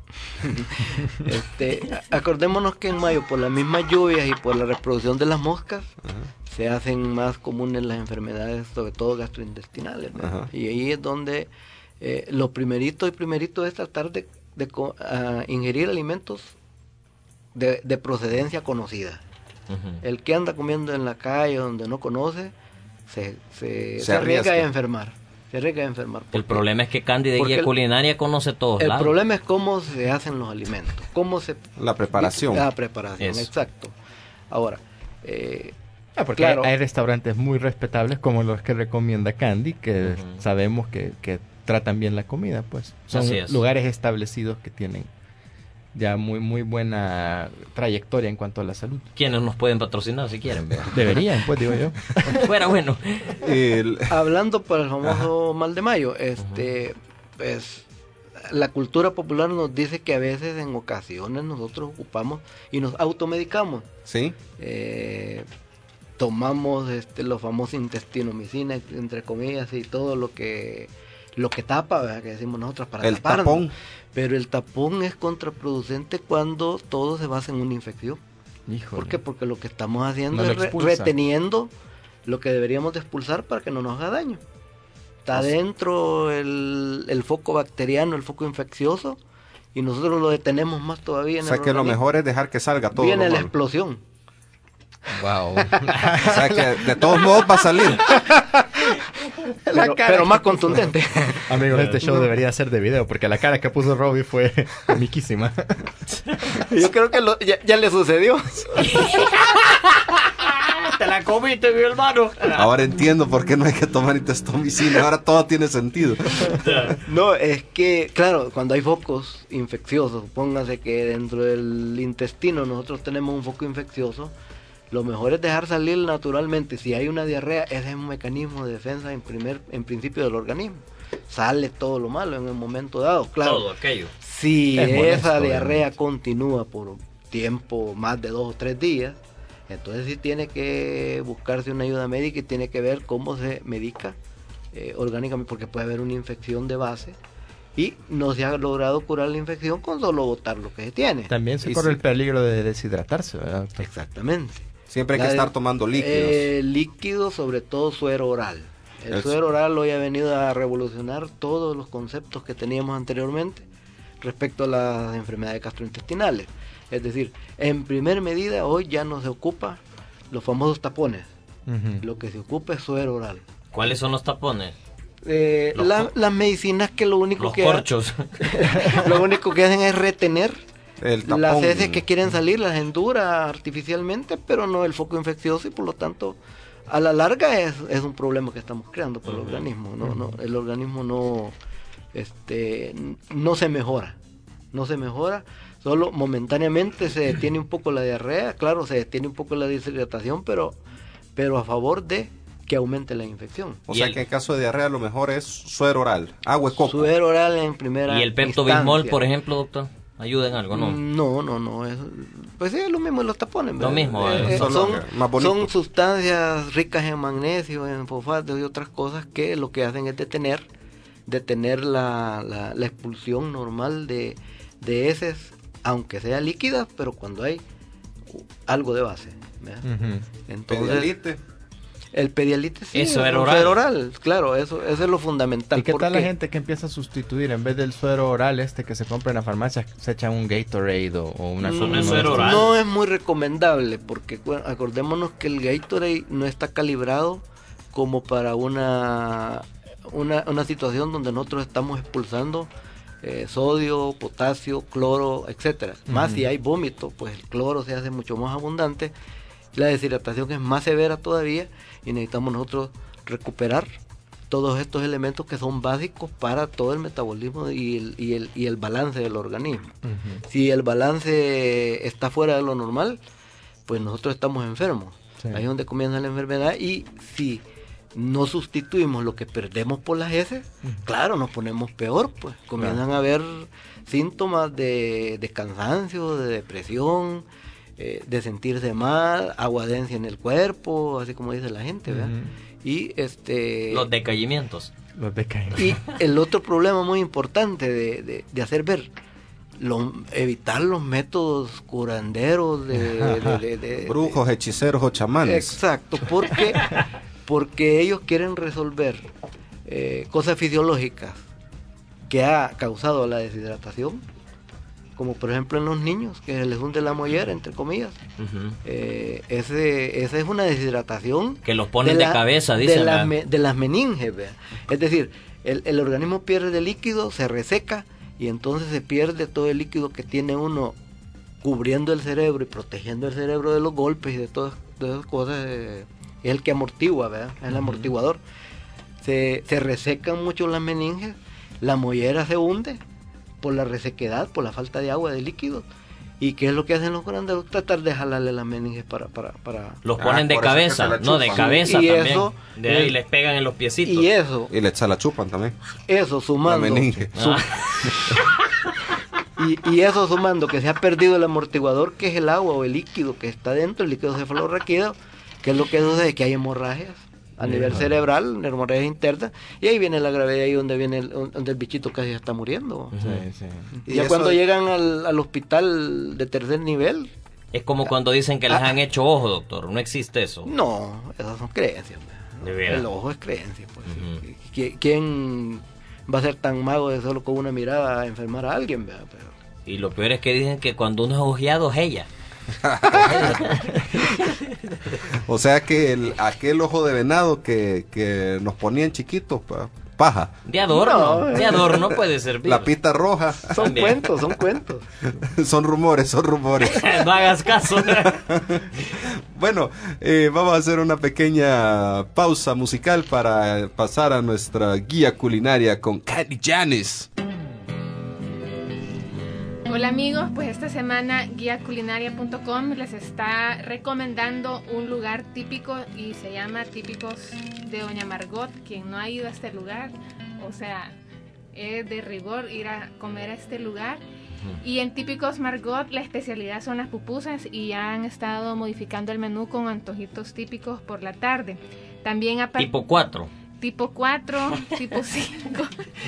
este, acordémonos que en mayo, por las mismas lluvias y por la reproducción de las moscas, uh-huh. se hacen más comunes las enfermedades, sobre todo gastrointestinales, uh-huh. y ahí es donde eh, lo primerito y primerito es tratar de, de uh, ingerir alimentos de, de procedencia conocida. Uh-huh. El que anda comiendo en la calle donde no conoce, se, se, se, se arriesga a enfermar. Se arriesga a enfermar.
El problema es que Candy de Guía Culinaria conoce todos
el
lados.
El problema es cómo se hacen los alimentos, cómo se...
La preparación.
La preparación, Eso. exacto. Ahora, eh,
ah, porque
claro,
hay, hay restaurantes muy respetables como los que recomienda Candy, que uh-huh. sabemos que, que tratan bien la comida, pues. Son lugares establecidos que tienen ya muy muy buena trayectoria en cuanto a la salud.
¿Quiénes nos pueden patrocinar si quieren? ¿Verdad?
Deberían, pues, digo yo.
Fuera bueno.
El... Hablando por el famoso Ajá. mal de mayo, este, uh-huh. pues, la cultura popular nos dice que a veces, en ocasiones, nosotros ocupamos y nos automedicamos.
Sí.
Eh, tomamos este, los famosos intestinomicina, entre comillas, y todo lo que lo que tapa, ¿verdad? Que decimos nosotros para
el
taparnos.
tapón.
Pero el tapón es contraproducente cuando todo se basa en una infección.
Híjole.
¿Por qué? Porque lo que estamos haciendo
no
es re- reteniendo lo que deberíamos de expulsar para que no nos haga daño. Está dentro el, el foco bacteriano, el foco infeccioso, y nosotros lo detenemos más todavía. En
o sea
el
que
organismo.
lo mejor es dejar que salga todo.
Viene
lo
la
malo.
explosión.
Wow.
O sea que de todos modos va a salir.
Pero, pero más contundente.
Amigos, este show no. debería ser de video, porque la cara que puso Robbie fue comiquísima.
Yo creo que lo, ya, ya le sucedió.
Te la comiste, mi hermano.
Ahora entiendo por qué no hay que tomar intestomicina. Ahora todo tiene sentido.
No, es que, claro, cuando hay focos infecciosos, póngase que dentro del intestino nosotros tenemos un foco infeccioso, lo mejor es dejar salir naturalmente. Si hay una diarrea, ese es un mecanismo de defensa en primer, en principio del organismo. Sale todo lo malo en el momento dado, claro.
Todo aquello.
Si
es
esa
molesto,
diarrea
obviamente.
continúa por tiempo, más de dos o tres días, entonces sí tiene que buscarse una ayuda médica y tiene que ver cómo se medica eh, orgánicamente, porque puede haber una infección de base y no se ha logrado curar la infección con solo botar lo que se tiene.
También se
y
corre
sí.
el peligro de deshidratarse, ¿verdad?
Exactamente.
Siempre hay
La
que
de,
estar tomando líquidos.
Eh, líquidos, sobre todo suero oral. El
El
suero oral hoy ha venido a revolucionar todos los conceptos que teníamos anteriormente respecto a las enfermedades gastrointestinales. Es decir, en primer medida hoy ya no se ocupa los famosos tapones. Uh-huh. Lo que se ocupa es suero oral.
¿Cuáles son los tapones?
Eh,
los
la,
co-
las medicinas que lo único
los
que
corchos.
ha, lo único que hacen es retener
El tapón.
las heces que quieren salir, las endura artificialmente, pero no el foco infeccioso, y por lo tanto a la larga es, es un problema que estamos creando por el uh-huh. organismo. No, uh-huh. no, el organismo no, este, no se mejora, no se mejora. Solo momentáneamente se detiene un poco la diarrea, claro, se detiene un poco la deshidratación, pero, pero a favor de que aumente la infección.
O sea el... que en caso de diarrea lo mejor es suero oral, agua y coco.
Suero oral en primera
¿Y el Pepto-Bismol, por ejemplo, doctor? ¿Ayuda en algo, no?
No, no, no. Es, pues es lo mismo los tapones.
Lo mismo.
Eh, eh,
son,
son,
más
son sustancias ricas en magnesio, en fosfato y otras cosas que lo que hacen es detener, detener la, la, la expulsión normal de, de heces, aunque sea líquida, pero cuando hay algo de base.
Uh-huh.
Entonces,
Pedialite.
El pedialite sí,
eso era
el
oral.
suero oral, claro, eso, eso es lo fundamental.
¿Y qué tal
qué?
la gente que empieza a sustituir en vez del suero oral este que se compra en la farmacia, se echan un Gatorade o, o una
Eso no
uno
es
de
suero
estos?
oral.
No es muy recomendable porque bueno, acordémonos que el Gatorade no está calibrado como para una, una, una situación donde nosotros estamos expulsando eh, sodio, potasio, cloro, etcétera. Uh-huh. Más si hay vómito, pues el cloro se hace mucho más abundante. La deshidratación es más severa todavía y necesitamos nosotros recuperar todos estos elementos que son básicos para todo el metabolismo y el, y el, y el balance del organismo. Uh-huh. Si el balance está fuera de lo normal, pues nosotros estamos enfermos. Sí. Ahí es donde comienza la enfermedad, y si no sustituimos lo que perdemos por las heces, uh-huh. claro, nos ponemos peor, pues comienzan claro. a haber síntomas de, de cansancio, de depresión, eh, de sentirse mal, aguadencia en el cuerpo, así como dice la gente, ¿verdad? Uh-huh. Y este
los decaimientos.
Los decaimientos.
Y el otro problema muy importante de, de, de hacer ver, lo, evitar los métodos curanderos de, de, de, de
brujos,
de,
hechiceros o chamanes.
Exacto, porque, porque ellos quieren resolver eh, cosas fisiológicas que ha causado la deshidratación, como por ejemplo en los niños, que se les hunde la mollera, entre comillas. Uh-huh. eh, ese, esa es una deshidratación.
Que los ponen de, la, de cabeza, dicen.
De, la, de las meninges, ¿vea? Es decir, el, el organismo pierde líquido, se reseca, y entonces se pierde todo el líquido que tiene uno cubriendo el cerebro y protegiendo el cerebro de los golpes y de todas, de esas cosas. Eh, es el que amortigua, ¿verdad? Es el uh-huh. amortiguador. Se, se resecan mucho las meninges, la mollera se hunde por la resequedad, por la falta de agua, de líquido. ¿Y qué es lo que hacen los curanderos? Tratar de jalarle las meninges para... para, para...
Los ponen ah, de cabeza, no, de cabeza y también. Eso, de ahí eh, les pegan en los piecitos.
Y eso...
Y le echa la chupan también.
Eso, sumando...
La meninge.
Sum, y, y eso sumando que se ha perdido el amortiguador, que es el agua o el líquido que está dentro, el líquido cefalorraquídeo, que es lo que sucede, que hay hemorragias a sí, nivel no. cerebral, hemorragias internas, y ahí viene la gravedad, ahí donde viene el, donde el bichito casi está muriendo.
Sí, sí.
Y ya cuando es... llegan al, al hospital de tercer nivel...
Es como cuando dicen que les han hecho ojo, doctor, no existe eso.
No, esas son creencias.
¿De verdad?
El ojo es creencia. Pues. Uh-huh. ¿Quién va a ser tan mago de solo con una mirada a enfermar a alguien? ¿Verdad? Pero...
Y lo peor es que dicen que cuando uno es ojeado es ella.
O sea que el, aquel ojo de venado que, que nos ponían chiquitos, pa, paja.
De adorno, no, de adorno puede servir.
La pita roja.
Son También. cuentos, son cuentos.
Son rumores, son rumores.
No hagas caso.
Bueno, eh, vamos a hacer una pequeña pausa musical para pasar a nuestra guía culinaria con Katy Janis.
Hola amigos, pues esta semana guía culinaria punto com les está recomendando un lugar típico y se llama Típicos de Doña Margot. Quien no ha ido a este lugar, o sea, es de rigor ir a comer a este lugar. Y en Típicos Margot la especialidad son las pupusas y ya han estado modificando el menú con antojitos típicos por la tarde. También aparte,
tipo cuatro.
Tipo cuatro, tipo cinco.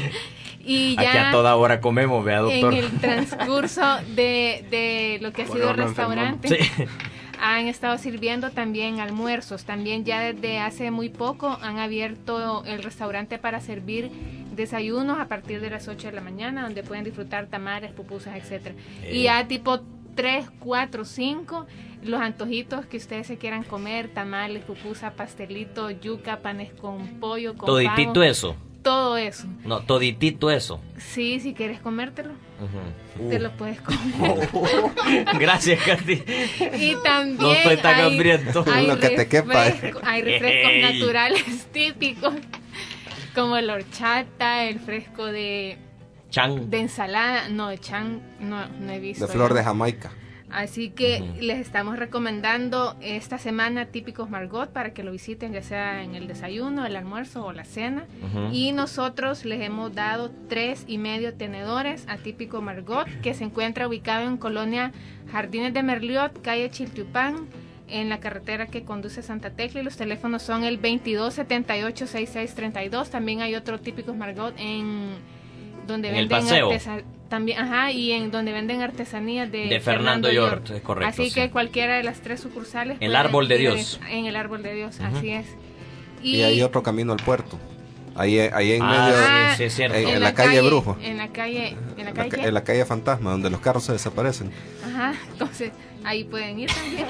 Y ya
aquí a toda hora comemos, vea, doctor.
En el transcurso de, de lo que ha sido el restaurante, sí. han estado sirviendo también almuerzos. También ya desde hace muy poco han abierto el restaurante para servir desayunos a partir de las ocho de la mañana, donde pueden disfrutar tamales, pupusas, etcétera. Eh. Y ya tipo tres, cuatro, cinco, los antojitos que ustedes se quieran comer, tamales, pupusa, pastelito, yuca, panes con pollo, con
toditito
pavo,
eso.
Todo eso.
No, toditito eso.
Sí, si quieres comértelo, uh-huh. te uh. lo puedes comer.
Gracias, Katy.
Y también
no estoy tan
hay,
hambriento.
Hay,
lo que te quepa.
hay refrescos hey. naturales típicos, como el horchata, el fresco de...
Chan.
De ensalada, no, de chan, no, no he visto.
De flor
¿no?
de Jamaica.
Así que uh-huh. les estamos recomendando esta semana Típicos Margot para que lo visiten, ya sea en el desayuno, el almuerzo o la cena. Uh-huh. Y nosotros les hemos dado tres y medio tenedores a Típico Margot, que se encuentra ubicado en Colonia Jardines de Merliot, calle Chiltiupán, en la carretera que conduce a Santa Tecla, y los teléfonos son el veintidós setenta y ocho sesenta y seis treinta y dos. También hay otro Típicos Margot en donde
en
venden
el paseo
artesa- también, ajá, y en donde venden artesanías de,
de Fernando, Fernando York, York, es correcto.
Así
sí.
que cualquiera de las tres sucursales.
El árbol de Dios.
En el árbol de Dios, uh-huh. así es.
Y, y hay otro camino al puerto. Ahí, ahí en
ah,
medio,
sí, sí, es cierto.
En, en,
en
la,
la
calle,
calle
Brujo.
En la calle, en la calle,
la, en la calle Fantasma, donde los carros se desaparecen.
Ajá, entonces ahí pueden ir también.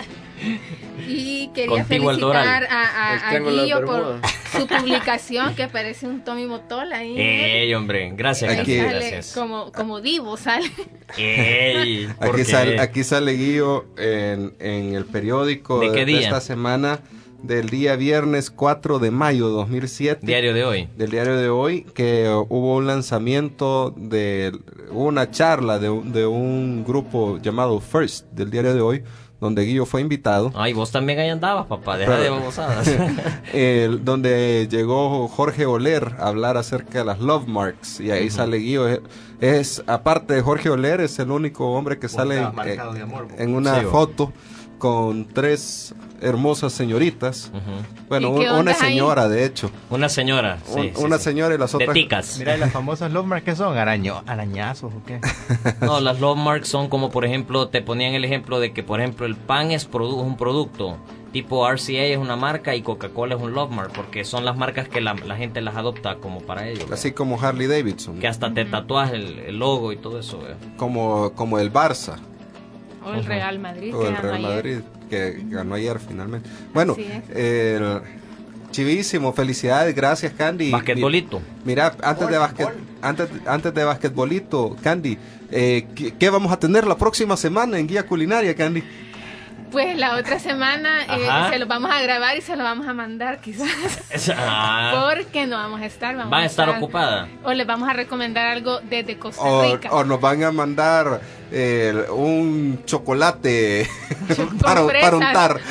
Y quería
Contigo
felicitar a, a, a Guillo por su publicación, que parece un Tommy Motola ahí.
Ey, hombre, gracias,
aquí,
sale
gracias.
Como, como divo sale.
Ey,
aquí, sale, aquí sale Guillo en, en el periódico
¿De, qué
de,
día?
de esta semana, del día viernes cuatro de mayo de dos mil siete.
Diario de hoy.
Del diario de hoy, que hubo un lanzamiento de una charla de, de un grupo llamado First, del diario de hoy, donde Guillo fue invitado.
Ay, vos también ahí andabas, papá, deja
Pero,
de babosadas.
el, donde llegó Jorge Oler a hablar acerca de las Love Marks, y ahí uh-huh. sale Guillo. Es, es, aparte de Jorge Oler, es el único hombre que sale en, en una sí, foto con tres hermosas señoritas.
Ujú.
Bueno,
¿Y qué
un- una
onda ahí?
señora, de hecho.
Una señora, sí,
Un-
sí,
una
sí.
señora y las
De
otras.
ticas.
Mira, ¿y las famosas love marks qué son? Araño, ¿Arañazos o qué?
No, las love marks son como, por ejemplo, te ponían el ejemplo de que, por ejemplo, el pan es produ- un producto. Tipo R C A es una marca y Coca-Cola es un love mark, porque son las marcas que la, la gente las adopta como para ellos.
Así como Harley Davidson.
Que hasta te tatuas el, el logo y todo eso. ¿Ve?
Como, como el Barça.
O el Real Madrid.
O
que
el
ganó
Real
ayer.
Madrid, que ganó ayer finalmente. Bueno,
Así es.
eh, chivísimo, felicidades, gracias Candy.
Basquetbolito.
Mi- Mira, antes de basquet, antes, antes de basquetbolito, Candy, eh, ¿qué, qué vamos a tener la próxima semana en Guía Culinaria, Candy?
Pues la otra semana eh,
Ajá.
se lo vamos a grabar y se lo vamos a mandar quizás.
Ah,
Porque no vamos a estar. Vamos
va a estar ocupada.
O les vamos a recomendar algo desde Costa
O,
Rica.
o nos van a mandar eh, un chocolate para,
fresas.
para untar.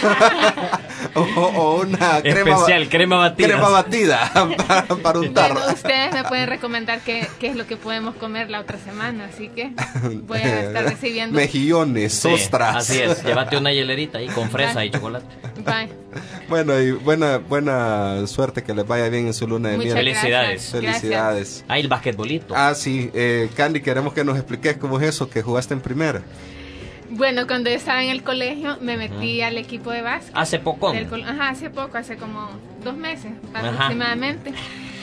o, o una crema,
Especial, crema batida.
crema batida para, para untar.
Bueno, ustedes me pueden recomendar qué, qué es lo que podemos comer la otra semana, así que voy a estar recibiendo.
Mejillones,
Sí,
ostras.
así es, llévate una hielerita ahí con fresa y chocolate.
Bye.
Bueno, y buena, buena suerte, que les vaya bien en su luna de
Muchas
miel.
Felicidades.
gracias.
Felicidades.
Ah, el basquetbolito.
Ah, sí, eh, Candy, queremos que nos expliques cómo es eso, que jugaste en primera.
Bueno, cuando yo estaba en el colegio me metí al equipo de básquet.
Hace poco.
Del col- Ajá, hace poco, hace como dos meses
Ajá.
aproximadamente.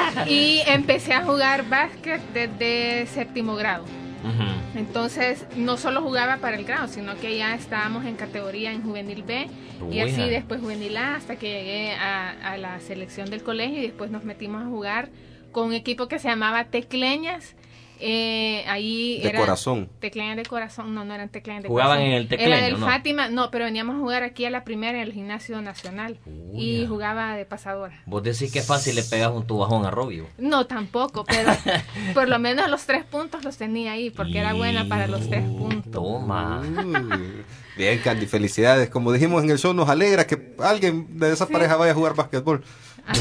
Y empecé a jugar básquet desde séptimo grado.
Ujú.
Entonces, no solo jugaba para el grado, sino que ya estábamos en categoría en juvenil B y así
Buena.
después juvenil A hasta que llegué a, a la selección del colegio y después nos metimos a jugar con un equipo que se llamaba Tecleñas. Eh, ahí
De
era
corazón.
Tecleñas de corazón, no, no eran Tecleñas de
Jugaban
corazón.
en el Tecleño,
Era del
¿no?
Fátima, no, pero veníamos a jugar aquí a la primera en el Gimnasio Nacional y
Uya.
jugaba de pasadora.
Vos decís que es fácil le pegas un tubajón a Robio.
No, tampoco, pero por lo menos los tres puntos los tenía ahí porque era buena para los tres puntos.
Toma.
Uy, bien, Candy, felicidades. Como dijimos en el show, nos alegra que alguien de esa
Sí.
pareja vaya a jugar básquetbol.
Así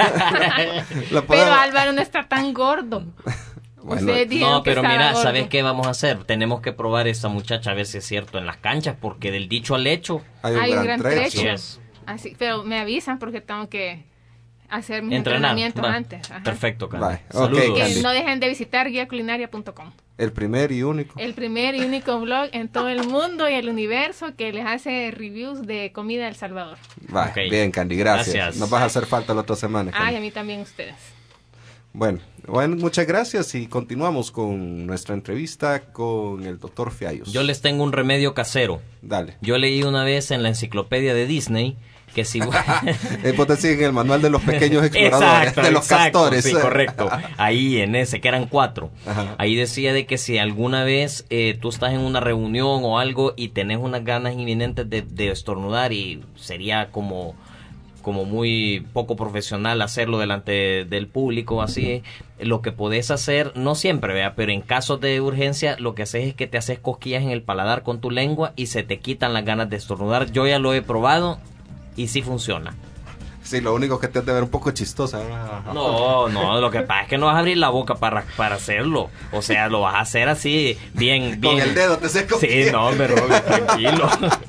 que-
La
pero
podemos-
Álvaro no está tan gordo.
Bueno,
Ustedes dijeron
No,
que
pero
estaba
mira,
gordo.
¿sabes qué vamos a hacer? Tenemos que probar a esta muchacha a ver si es cierto en las canchas, porque del dicho al hecho,
hay un
Hay un
gran,
gran
trecho.
trecho.
sí es.
Así, pero me avisan porque tengo que hacer mis
Entrenar.
entrenamientos
Va.
antes. Ajá.
Perfecto, Candy.
Bye.
Saludos.
Ok,
Que
Candy.
no dejen de visitar guía culinaria punto com,
El primer y único.
el primer y único blog en todo el mundo y el universo que les hace reviews de comida de El Salvador.
Va,
Ok.
bien, Candy, gracias.
Gracias.
Nos vas a hacer falta la otra semana, Candy.
Ay, a mí también ustedes.
Bueno, bueno, muchas gracias y continuamos con nuestra entrevista con el doctor Fiallos.
Yo les tengo un remedio casero.
Dale.
Yo leí una vez en la enciclopedia de Disney que si...
Eh, vos decís en el manual de los pequeños exploradores,
Exacto,
de los
exacto,
castores.
sí, correcto. Ahí en ese, que eran cuatro.
Ajá.
Ahí decía de que si alguna vez eh, tú estás en una reunión o algo y tenés unas ganas inminentes de, de estornudar y sería como como muy poco profesional hacerlo delante del público, así, lo que podés hacer, no siempre, vea, pero en casos de urgencia, lo que haces es que te haces cosquillas en el paladar con tu lengua y se te quitan las ganas de estornudar. Yo ya lo he probado y sí funciona.
Sí, lo único que te has de ver un poco chistosa.
No, no, lo que pasa es que no vas a abrir la boca para, para hacerlo. O sea, lo vas a hacer así, bien, bien.
Con el dedo te seco.
Sí, no, hombre, Robin, tranquilo.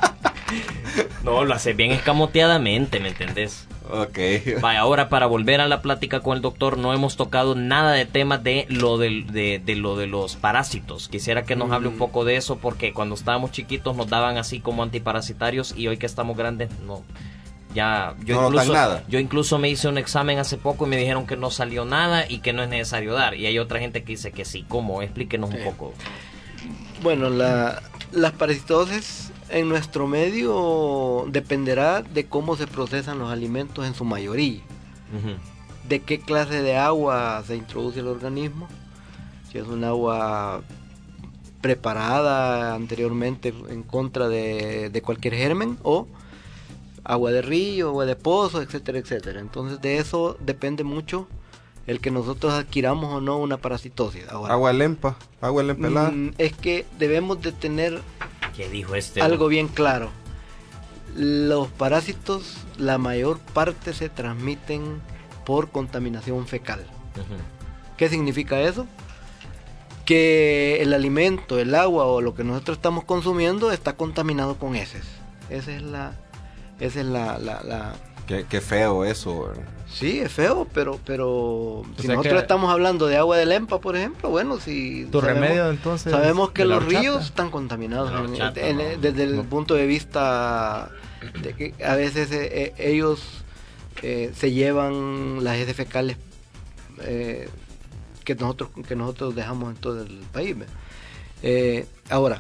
No, lo haces bien escamoteadamente, ¿me entendés?
Ok.
Vaya, ahora para volver a la plática con el doctor, no hemos tocado nada de temas de lo de, de, de lo de los parásitos. Quisiera que nos hable un poco de eso, porque cuando estábamos chiquitos nos daban así como antiparasitarios y hoy que estamos grandes, no. Ya, yo
No nos
incluso,
dan nada.
yo incluso me hice un examen hace poco y me dijeron que no salió nada y que no es necesario dar. Y hay otra gente que dice que sí. ¿Cómo? Explíquenos un
Sí.
poco.
Bueno, la, las parasitosis en nuestro medio dependerá de cómo se procesan los alimentos en su mayoría,
Ujú.
de qué clase de agua se introduce al organismo, si es un agua preparada anteriormente en contra de, de cualquier germen o agua de río, agua de pozo, etcétera, etcétera. Entonces de eso depende mucho el que nosotros adquiramos o no una parasitosis. Ahora,
Agua lempa, agua lempelada.
mm, es que debemos de tener
¿Qué dijo este?
algo bien claro. Los parásitos, la mayor parte se transmiten por contaminación fecal.
Ujú.
¿Qué significa eso? Que el alimento, el agua o lo que nosotros estamos consumiendo está contaminado con heces. Esa es la... Esa es la... la, la...
Qué, qué feo eso.
Sí, es feo, pero pero si
sea
nosotros
que-
estamos hablando de agua de Lempa, por ejemplo, bueno, si
Tu
sabemos,
remedio, entonces,
sabemos que
de la
los
horchata.
ríos están contaminados
La
en-
horchata,
en-
¿no?
desde el
No.
punto de vista de que a veces eh, eh, ellos eh, se llevan las heces fecales eh, que nosotros que nosotros dejamos en todo el país. ¿ve? Eh, ahora,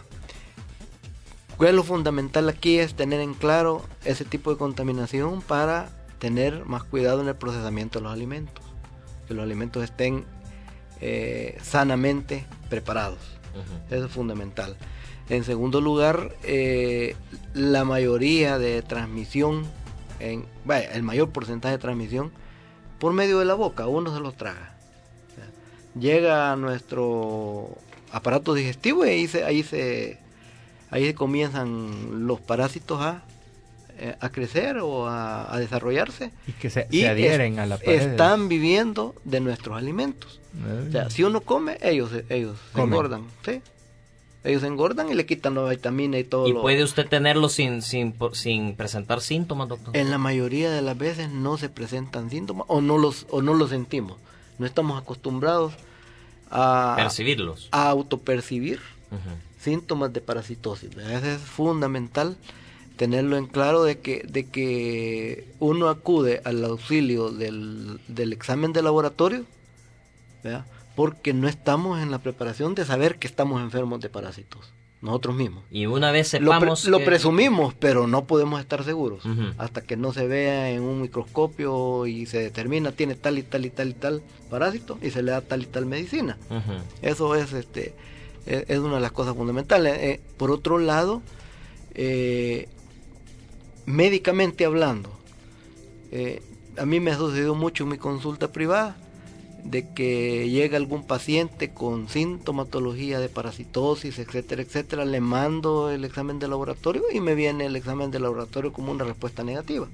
¿cuál es lo fundamental aquí? Es tener en claro ese tipo de contaminación para tener más cuidado en el procesamiento de los alimentos, que los alimentos estén eh, sanamente preparados.
Ujú.
Eso es fundamental. En segundo lugar, eh, la mayoría de transmisión, en, vaya, el mayor porcentaje de transmisión por medio de la boca, uno se los traga. O sea, llega a nuestro aparato digestivo y ahí se, ahí se, ahí se comienzan los parásitos a, eh, a crecer o a, a desarrollarse.
Y que se,
Y
se adhieren
es-
a la pared.
están viviendo de nuestros alimentos.
Ay.
O sea, si uno come, ellos, ellos se
Comen.
engordan, ¿sí? Ellos se engordan y le quitan la vitamina y todo.
¿Y
lo-
puede usted tenerlo sin, sin, por- sin presentar síntomas, doctor?
En la mayoría de las veces no se presentan síntomas o no los o no los sentimos. No estamos acostumbrados a,
Percibirlos.
a autopercibir
Ujú.
síntomas de parasitosis. ¿verdad? Eso es fundamental tenerlo en claro de que de que uno acude al auxilio del, del examen de laboratorio, ¿verdad? Porque no estamos en la preparación de saber que estamos enfermos de parásitos, nosotros mismos.
Y una vez
Lo, pre-
sepamos
lo
que-
presumimos, pero no podemos estar seguros
Ujú.
hasta que no se vea en un microscopio y se determina tiene tal y tal y tal y tal parásito y se le da tal y tal medicina.
Ujú.
Eso es este es, es una de las cosas fundamentales. Eh, por otro lado, eh, médicamente hablando, eh, a mí me ha sucedido mucho en mi consulta privada de que llega algún paciente con sintomatología de parasitosis, etcétera, etcétera, le mando el examen de laboratorio y me viene el examen de laboratorio como una respuesta negativa.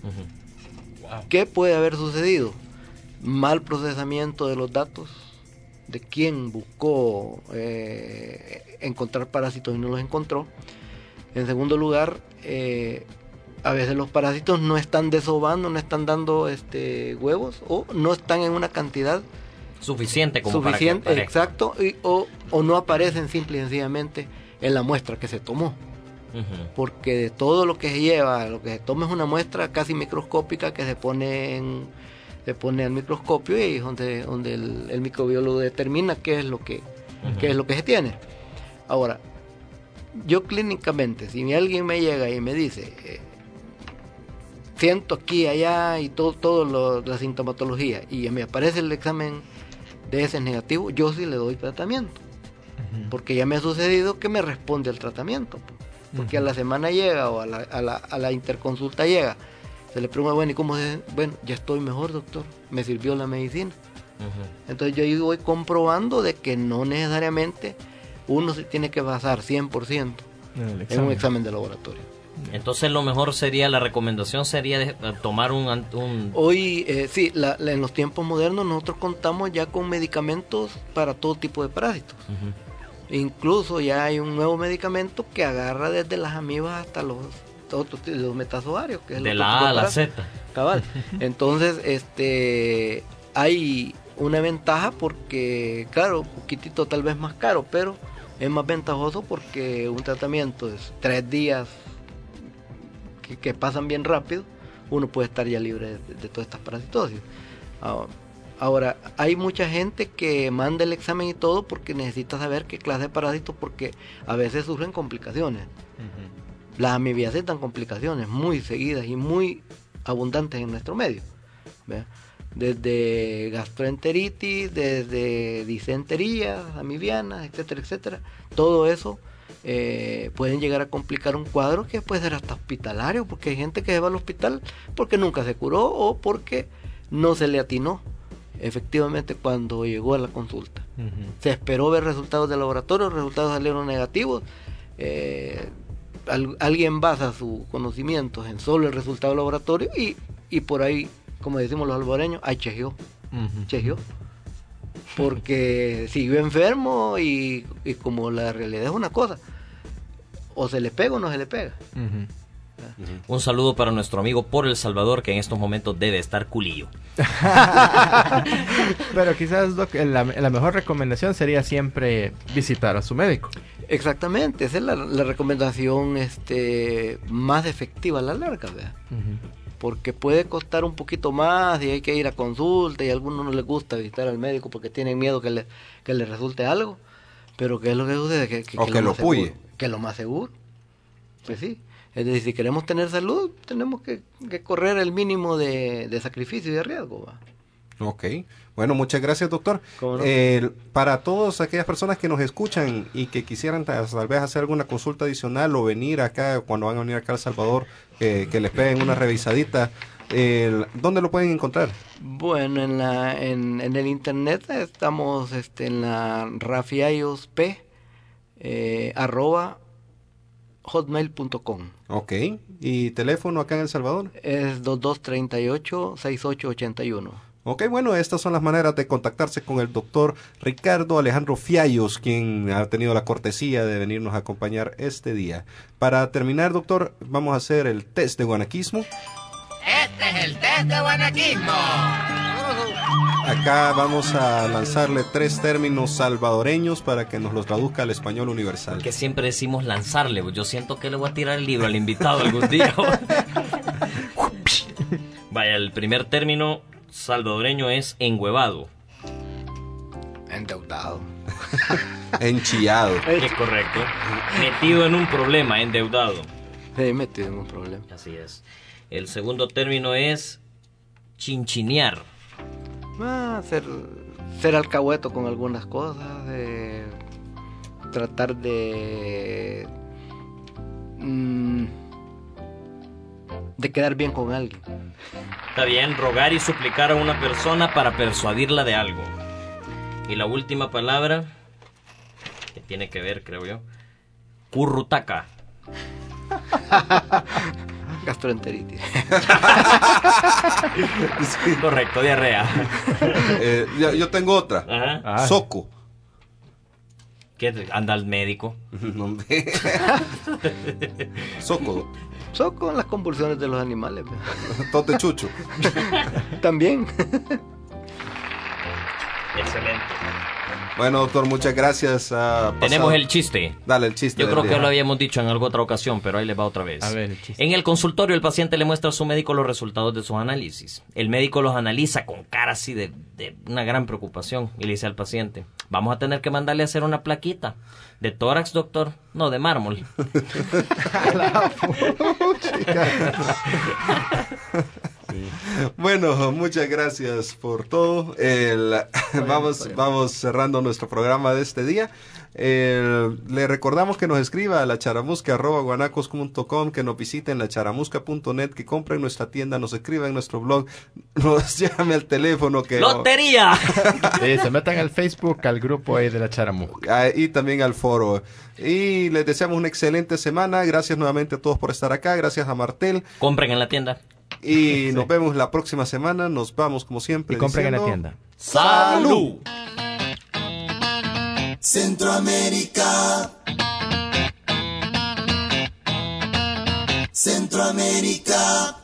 Ujú.
¿Qué puede haber sucedido? Mal procesamiento de los datos, de quién buscó eh, encontrar parásitos y no los encontró. En segundo lugar, eh, a veces los parásitos no están desovando, no están dando este huevos o no están en una cantidad
Suficiente como
suficiente,
para que aparezca.
exacto, y- o, o no aparecen simple y sencillamente en la muestra que se tomó.
Ujú.
Porque de todo lo que se lleva, lo que se toma es una muestra casi microscópica que se pone en, se pone al microscopio y ahí es donde, donde el, el microbiólogo determina qué es lo que,
Ujú.
qué es lo que se tiene. Ahora, yo clínicamente, si alguien me llega y me dice, eh, siento aquí, allá y todo, todo lo, la sintomatología y me aparece el examen de ese negativo, yo sí le doy tratamiento.
Ujú.
Porque ya me ha sucedido que me responde al tratamiento. po. Porque
Ujú.
a la semana llega o a la, a, la, a la interconsulta llega. Se le pregunta, bueno, ¿y cómo se...? Bueno, ya estoy mejor, doctor. Me sirvió la medicina.
Ujú.
Entonces yo ahí voy comprobando de que no necesariamente uno se tiene que basar cien por ciento
En el
en un examen de laboratorio.
Entonces lo mejor sería, la recomendación sería de- eh, tomar un, an- un
Hoy, eh, sí, la- la- en los tiempos modernos nosotros contamos ya con medicamentos para todo tipo de parásitos.
Ujú.
Incluso ya hay un nuevo medicamento que agarra desde las amibas hasta los otros, los metazoarios, que es el
de
otro
la
tipo
A
de
a la
parásito.
Z.
Cabal. Entonces, este, hay una ventaja porque, claro, un poquitito tal vez más caro, pero es más ventajoso porque un tratamiento es tres días que, que pasan bien rápido, uno puede estar ya libre de, de todas estas parasitosis. Ah, Ahora, hay mucha gente que manda el examen y todo porque necesita saber qué clase de parásitos, porque a veces surgen complicaciones.
Ujú.
Las amibiacetas dan complicaciones muy seguidas y muy abundantes en nuestro medio. ¿Ve? Desde gastroenteritis, desde disenterías amibianas, etcétera, etcétera. Todo eso eh, pueden llegar a complicar un cuadro que puede ser hasta hospitalario, porque hay gente que se va al hospital porque nunca se curó o porque no se le atinó efectivamente cuando llegó a la consulta.
Ujú.
Se esperó ver resultados de laboratorio, los resultados salieron negativos. Eh, al- alguien basa sus conocimientos en solo el resultado del laboratorio y, y por ahí, como decimos los alboreños, ay, chejeó,
Ujú.
chejeó. Porque siguió enfermo y, y como la realidad es una cosa, o se le pega o no se le pega.
Ujú.
Un saludo para nuestro amigo por El Salvador, que en estos momentos debe estar culillo.
Pero quizás, Doc, la, la mejor recomendación sería siempre visitar a su médico.
Exactamente, esa es la, la recomendación este, más efectiva a la larga, ¿verdad? Uh-huh. Porque puede costar un poquito más y hay que ir a consulta y a algunos no les gusta visitar al médico porque tienen miedo que le, que le resulte algo, pero ¿qué es lo que sucede? Que, que,
o
que,
que
lo,
lo puye.
Que es lo más seguro. Pues sí, es decir, si queremos tener salud, tenemos que, que correr el mínimo de, de sacrificio y de riesgo, ¿va?
Ok, bueno, muchas gracias, doctor.
¿Cómo no?
Eh, para todas aquellas personas que nos escuchan y que quisieran tal vez hacer alguna consulta adicional o venir acá, cuando van a venir acá a El Salvador, eh, que les peguen una revisadita, eh, ¿dónde lo pueden encontrar?
Bueno, en la en, en el internet estamos este, en la rafiayosp eh, arroba hotmail punto com.
Ok, ¿y teléfono acá en El Salvador?
Es dos dos tres ocho, seis ocho ocho uno.
Ok, bueno, estas son las maneras de contactarse con el doctor Ricardo Alejandro Fiallos, quien ha tenido la cortesía de venirnos a acompañar este día. Para terminar, doctor, vamos a hacer el test de guanaquismo.
Este es el test de guanaquismo.
Acá vamos a lanzarle tres términos salvadoreños para que nos los traduzca al español universal.
Que siempre decimos lanzarle, yo siento que le voy a tirar el libro al invitado algún día. Vaya, el primer término salvadoreño es engüevado.
Endeudado.
Enchillado.
Es correcto. Metido en un problema, endeudado.
Sí, metido en un problema.
Así es. El segundo término es chinchinear.
Ah, ser, ser alcahueto con algunas cosas, eh, tratar de mmm, de quedar bien con alguien.
Está bien, rogar y suplicar a una persona para persuadirla de algo. Y la última palabra, que tiene que ver, creo yo, currutaca.
Gastroenteritis.
Sí. Correcto, diarrea.
Eh, yo, yo tengo otra.
Ajá.
Ah.
Soco.
¿Qué? ¿Anda al médico?
No, Soco.
Son con las convulsiones de los animales.
Tote chucho.
También.
Excelente.
Bueno, doctor, muchas gracias. Uh,
Tenemos el chiste.
Dale, el chiste.
Yo creo
día.
que lo habíamos dicho en alguna otra ocasión, pero ahí les va otra vez.
A ver, el chiste.
En el consultorio, el paciente le muestra a su médico los resultados de sus análisis. El médico los analiza con cara así de, de una gran preocupación y le dice al paciente: vamos a tener que mandarle a hacer una plaquita. ¿De tórax, doctor? No, de mármol.
Sí. Bueno, muchas gracias por todo. El, vamos, vamos cerrando nuestro programa de este día. El, le recordamos que nos escriba a la charamusca arroba guanacos punto com, que nos visiten la charamusca punto net, que compren nuestra tienda, nos escriban en nuestro blog, nos llame al teléfono que
¡lotería!
Sí, se metan al Facebook, al grupo ahí de la Charamusca.
y también al foro. Y les deseamos una excelente semana. Gracias nuevamente a todos por estar acá. Gracias a Martel.
Compren en la tienda.
Y nos vemos la próxima semana. Nos vamos como siempre.
Y compren
diciendo,
en la tienda.
¡Salud!
Centroamérica. Centroamérica.